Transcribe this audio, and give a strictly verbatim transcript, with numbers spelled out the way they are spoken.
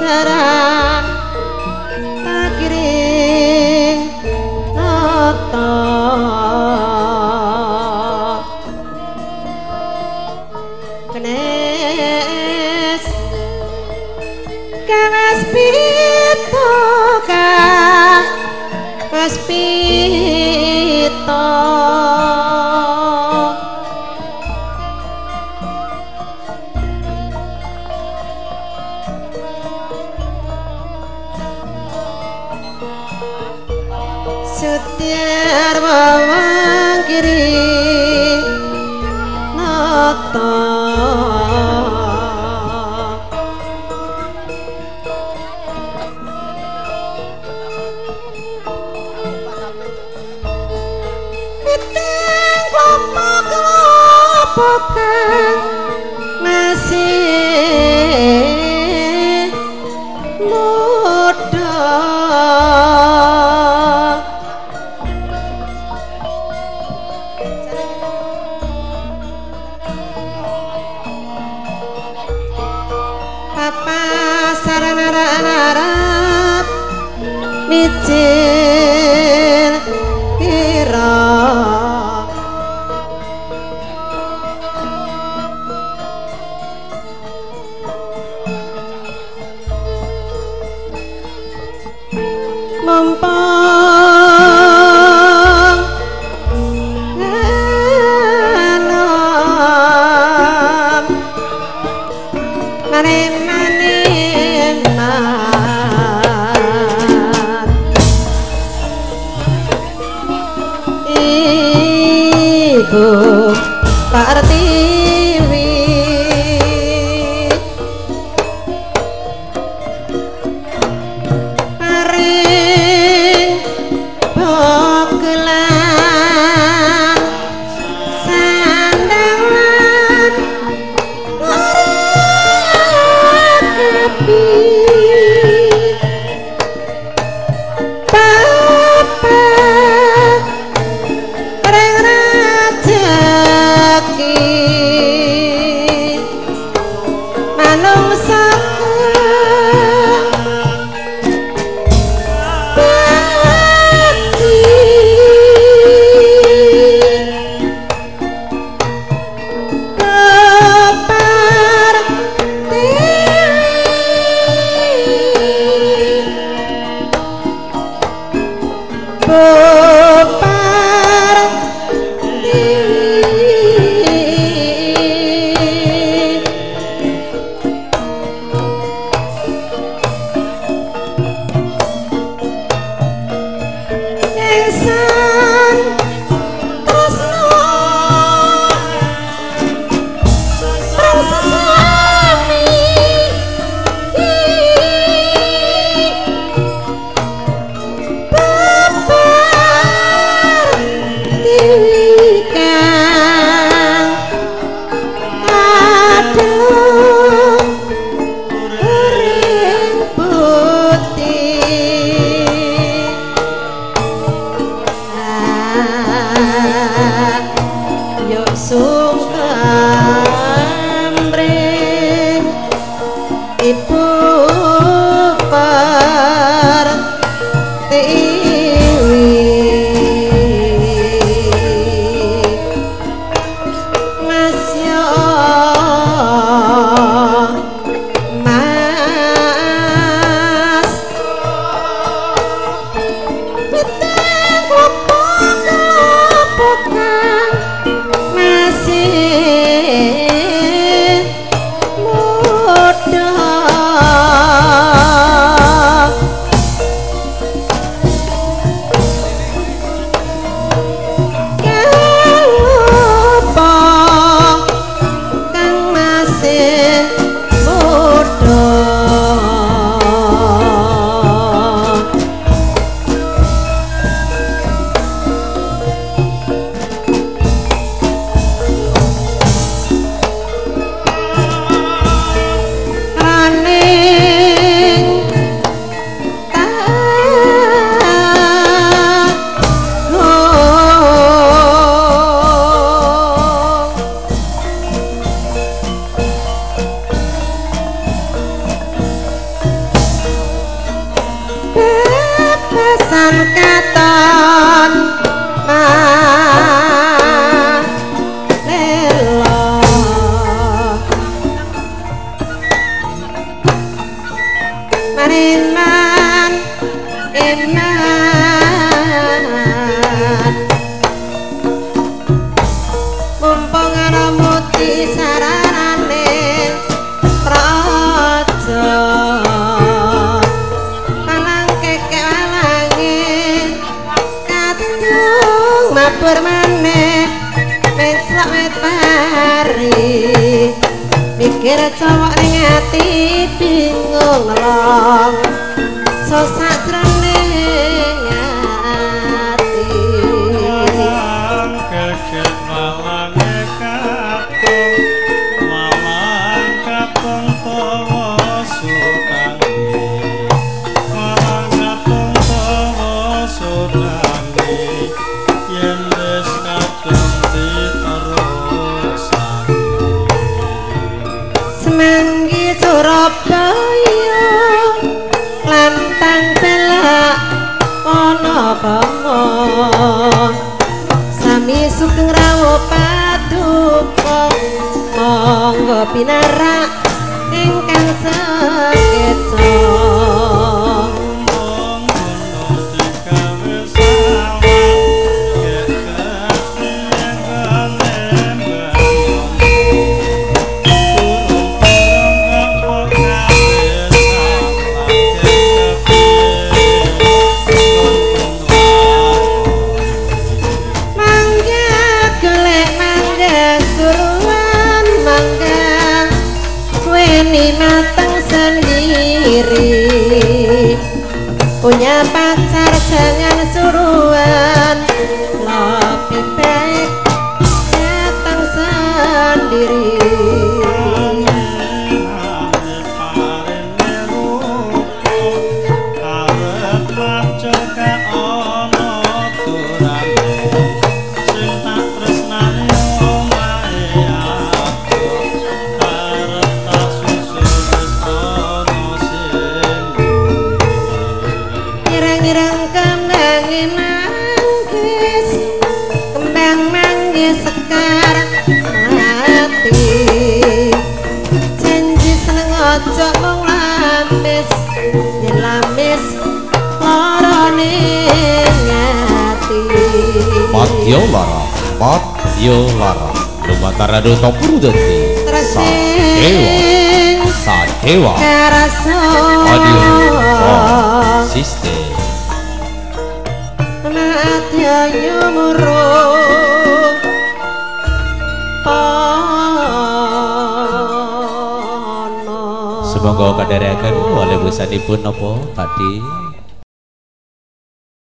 darah tak kiring nata kenes kenes pito kenes pito setiar bawang kiri nata piteng klopo klopo kang ngasih muda sarana-narap micin kira mumpung enom maning-maning Ibu Pertiwi paring bogelan sandangan ngarapi Papa reng rajeki Dung mabur maneh Meslok wit pari Mikir cowok ning ati bingung nelong Sosak jroning ati Malang keket malang katung Malang katung tawa sutangi Malang katung tawa sutangi Yen wis kadung diterusake Semanggi Surabaya lantang belak ana bama sami sugeng rawuh paduka monggo pinarak ingkang sekeca mateng sendiri punya pacar jangan suruhan lebih baik datang sendiri Madya Lara, Madya Lara, lumantar adu Tempur Dadi, Sadewa, Sadewa, Audio, oh, Sister. Madya Nyumuro, semoga kadarakan oleh busanipun nopo Pati.